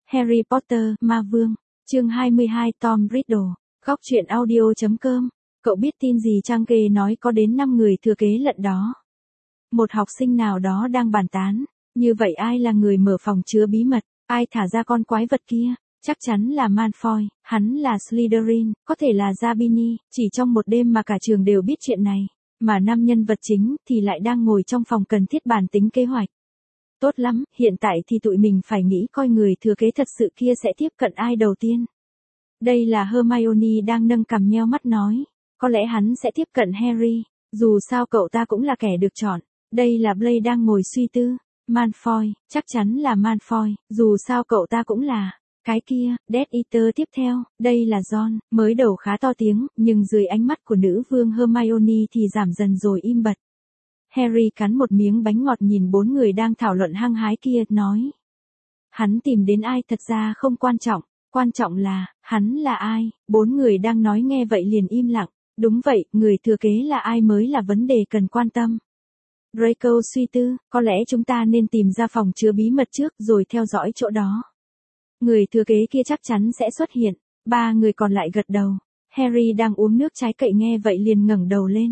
Harry Potter, Ma Vương, chương 22 Tom Riddle, góc truyện audio.com, cậu biết tin gì Trang Kê nói có đến 5 người thừa kế lận đó. Một học sinh nào đó đang bàn tán, như vậy ai là người mở phòng chứa bí mật, ai thả ra con quái vật kia, chắc chắn là Malfoy, hắn là Slytherin, có thể là Zabini, chỉ trong một đêm mà cả trường đều biết chuyện này, mà 5 nhân vật chính thì lại đang ngồi trong phòng cần thiết bàn tính kế hoạch. Tốt lắm, hiện tại thì tụi mình phải nghĩ coi người thừa kế thật sự kia sẽ tiếp cận ai đầu tiên. Đây là Hermione đang nâng cằm nheo mắt nói, có lẽ hắn sẽ tiếp cận Harry, dù sao cậu ta cũng là kẻ được chọn. Đây là Blaise đang ngồi suy tư, Malfoy, chắc chắn là Malfoy, dù sao cậu ta cũng là. Cái kia, Death Eater tiếp theo, đây là Ron, mới đầu khá to tiếng, nhưng dưới ánh mắt của nữ vương Hermione thì giảm dần rồi im bặt. Harry cắn một miếng bánh ngọt nhìn 4 người đang thảo luận hăng hái kia, nói. Hắn tìm đến ai thật ra không quan trọng là, hắn là ai, 4 người đang nói nghe vậy liền im lặng, đúng vậy, người thừa kế là ai mới là vấn đề cần quan tâm. Draco suy tư, có lẽ chúng ta nên tìm ra phòng chứa bí mật trước rồi theo dõi chỗ đó. Người thừa kế kia chắc chắn sẽ xuất hiện, 3 người còn lại gật đầu. Harry đang uống nước trái cây nghe vậy liền ngẩng đầu lên.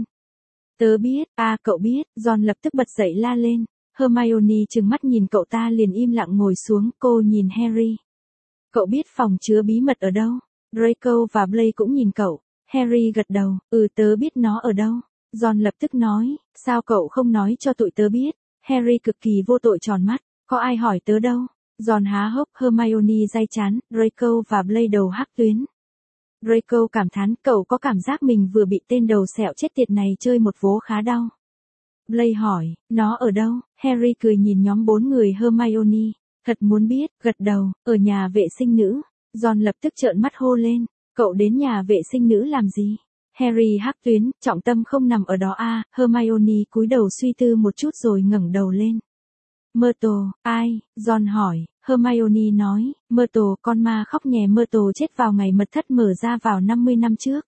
Tớ biết, cậu biết, Ron lập tức bật dậy la lên. Hermione trừng mắt nhìn cậu ta liền im lặng ngồi xuống, cô nhìn Harry. Cậu biết phòng chứa bí mật ở đâu? Draco và Blaise cũng nhìn cậu. Harry gật đầu, tớ biết nó ở đâu. Ron lập tức nói, sao cậu không nói cho tụi tớ biết? Harry cực kỳ vô tội tròn mắt, có ai hỏi tớ đâu? Ron há hốc, Hermione day chán, Draco và Blaise đầu hắc tuyến. Draco cảm thán, cậu có cảm giác mình vừa bị tên đầu sẹo chết tiệt này chơi một vố khá đau. Blaise hỏi, nó ở đâu? Harry cười nhìn nhóm 4 người Hermione, thật muốn biết, gật đầu, ở nhà vệ sinh nữ. Ron lập tức trợn mắt hô lên, cậu đến nhà vệ sinh nữ làm gì? Harry hắc tuyến, trọng tâm không nằm ở đó Hermione cúi đầu suy tư một chút rồi ngẩng đầu lên. Myrtle, ai? Ron hỏi, Hermione nói, Myrtle, con ma khóc nhè Myrtle chết vào ngày mật thất mở ra vào 50 năm trước.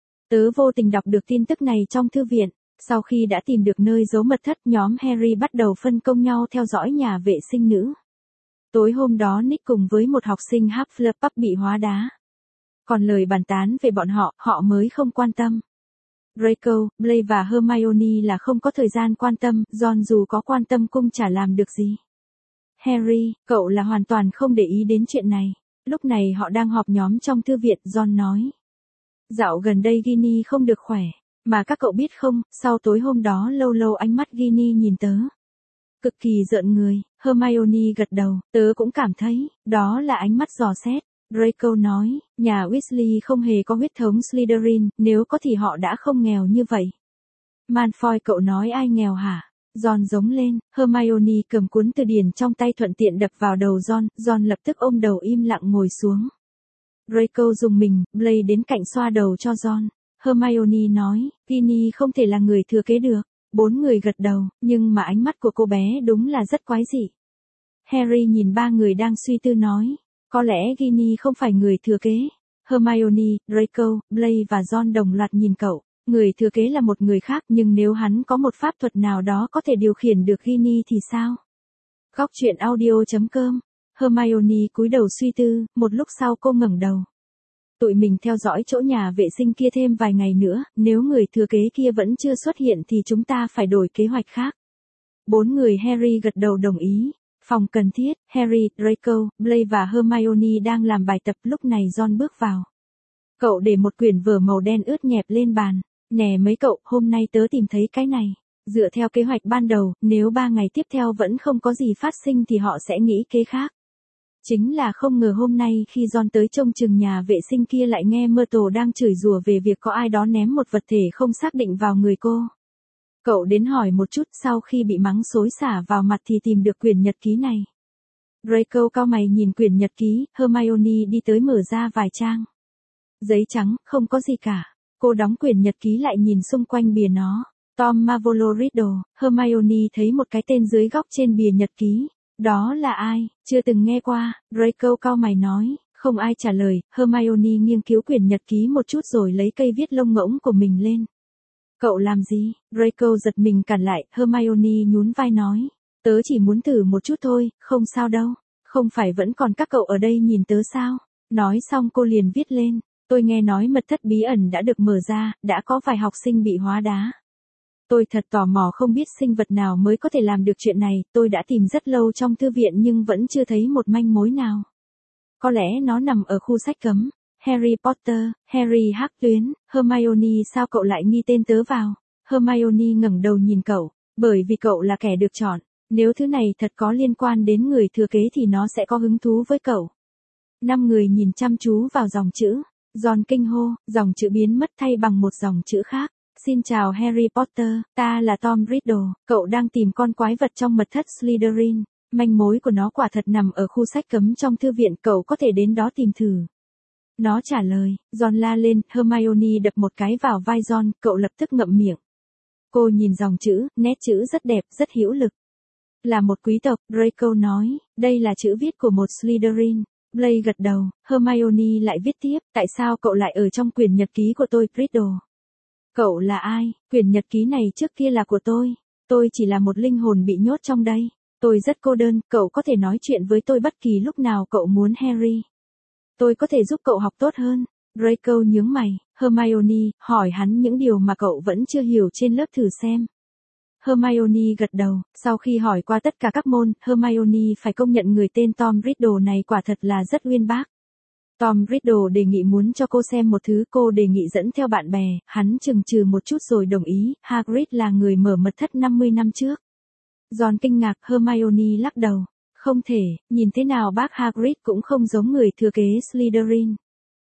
Tớ vô tình đọc được tin tức này trong thư viện, sau khi đã tìm được nơi giấu mật thất nhóm Harry bắt đầu phân công nhau theo dõi nhà vệ sinh nữ. Tối hôm đó Nick cùng với một học sinh Hufflepuff bị hóa đá. Còn lời bàn tán về bọn họ mới không quan tâm. Draco, Blaise và Hermione là không có thời gian quan tâm, Ron dù có quan tâm cũng chả làm được gì. Harry, cậu là hoàn toàn không để ý đến chuyện này. Lúc này họ đang họp nhóm trong thư viện, Ron nói. Dạo gần đây Ginny không được khỏe, mà các cậu biết không, sau tối hôm đó lâu lâu ánh mắt Ginny nhìn tớ. Cực kỳ rợn người, Hermione gật đầu, tớ cũng cảm thấy, đó là ánh mắt dò xét. Draco nói, nhà Weasley không hề có huyết thống Slytherin, nếu có thì họ đã không nghèo như vậy. Malfoy, cậu nói ai nghèo hả? Ron giống lên, Hermione cầm cuốn từ điển trong tay thuận tiện đập vào đầu Ron lập tức ôm đầu im lặng ngồi xuống. Draco dùng mình, Blaise đến cạnh xoa đầu cho Ron. Hermione nói, Ginny không thể là người thừa kế được. 4 người gật đầu, nhưng mà ánh mắt của cô bé đúng là rất quái dị. Harry nhìn 3 người đang suy tư nói. Có lẽ Ginny không phải người thừa kế. Hermione, Draco, Blaise và Ron đồng loạt nhìn cậu. Người thừa kế là một người khác, nhưng nếu hắn có một pháp thuật nào đó có thể điều khiển được Ginny thì sao? Góc truyện audio.com. Hermione cúi đầu suy tư, một lúc sau cô ngẩng đầu. Tụi mình theo dõi chỗ nhà vệ sinh kia thêm vài ngày nữa, nếu người thừa kế kia vẫn chưa xuất hiện thì chúng ta phải đổi kế hoạch khác. 4 người Harry gật đầu đồng ý. Phòng cần thiết, Harry, Draco, Blaise và Hermione đang làm bài tập, lúc này Ron bước vào. Cậu để một quyển vở màu đen ướt nhẹp lên bàn. Nè mấy cậu, hôm nay tớ tìm thấy cái này. Dựa theo kế hoạch ban đầu, nếu 3 ngày tiếp theo vẫn không có gì phát sinh thì họ sẽ nghĩ kế khác. Chính là không ngờ hôm nay khi Ron tới trông chừng nhà vệ sinh kia lại nghe Myrtle đang chửi rủa về việc có ai đó ném một vật thể không xác định vào người cô. Cậu đến hỏi một chút, sau khi bị mắng xối xả vào mặt thì tìm được quyển nhật ký này. Draco cau mày nhìn quyển nhật ký, Hermione đi tới mở ra vài trang. Giấy trắng, không có gì cả. Cô đóng quyển nhật ký lại nhìn xung quanh bìa nó. Tom Marvolo Riddle, Hermione thấy một cái tên dưới góc trên bìa nhật ký. Đó là ai? Chưa từng nghe qua, Draco cau mày nói. Không ai trả lời, Hermione nghiên cứu quyển nhật ký một chút rồi lấy cây viết lông ngỗng của mình lên. Cậu làm gì? Draco giật mình cản lại, Hermione nhún vai nói. Tớ chỉ muốn thử một chút thôi, không sao đâu. Không phải vẫn còn các cậu ở đây nhìn tớ sao? Nói xong cô liền viết lên. Tôi nghe nói mật thất bí ẩn đã được mở ra, đã có vài học sinh bị hóa đá. Tôi thật tò mò không biết sinh vật nào mới có thể làm được chuyện này, tôi đã tìm rất lâu trong thư viện nhưng vẫn chưa thấy một manh mối nào. Có lẽ nó nằm ở khu sách cấm. Harry Potter, Harry hắc tuyến, Hermione sao cậu lại nghi tên tớ vào? Hermione ngẩng đầu nhìn cậu, bởi vì cậu là kẻ được chọn. Nếu thứ này thật có liên quan đến người thừa kế thì nó sẽ có hứng thú với cậu. 5 người nhìn chăm chú vào dòng chữ. Ron kinh hô, dòng chữ biến mất thay bằng một dòng chữ khác. Xin chào Harry Potter, ta là Tom Riddle, cậu đang tìm con quái vật trong mật thất Slytherin. Manh mối của nó quả thật nằm ở khu sách cấm trong thư viện, cậu có thể đến đó tìm thử. Nó trả lời, Ron la lên, Hermione đập một cái vào vai Ron, cậu lập tức ngậm miệng. Cô nhìn dòng chữ, nét chữ rất đẹp, rất hữu lực. Là một quý tộc, Draco nói, đây là chữ viết của một Slytherin. Blaise gật đầu, Hermione lại viết tiếp, tại sao cậu lại ở trong quyển nhật ký của tôi, Riddle? Cậu là ai? Quyển nhật ký này trước kia là của tôi chỉ là một linh hồn bị nhốt trong đây. Tôi rất cô đơn, cậu có thể nói chuyện với tôi bất kỳ lúc nào cậu muốn Harry. Tôi có thể giúp cậu học tốt hơn. Draco nhướng mày, Hermione, hỏi hắn những điều mà cậu vẫn chưa hiểu trên lớp thử xem. Hermione gật đầu, sau khi hỏi qua tất cả các môn, Hermione phải công nhận người tên Tom Riddle này quả thật là rất uyên bác. Tom Riddle đề nghị muốn cho cô xem một thứ, cô đề nghị dẫn theo bạn bè, hắn chừng chừ một chút rồi đồng ý, Hagrid là người mở mật thất 50 năm trước. Ron kinh ngạc, Hermione lắc đầu. Không thể, nhìn thế nào bác Hagrid cũng không giống người thừa kế Slytherin.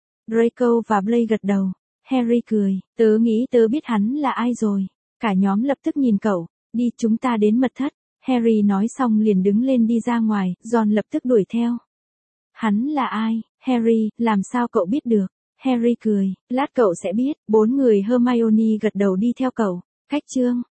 Draco và Blaise gật đầu. Harry cười, tớ nghĩ tớ biết hắn là ai rồi. Cả nhóm lập tức nhìn cậu, đi chúng ta đến mật thất. Harry nói xong liền đứng lên đi ra ngoài, Ron lập tức đuổi theo. Hắn là ai? Harry, làm sao cậu biết được? Harry cười, lát cậu sẽ biết. 4 người Hermione gật đầu đi theo cậu. Cách chương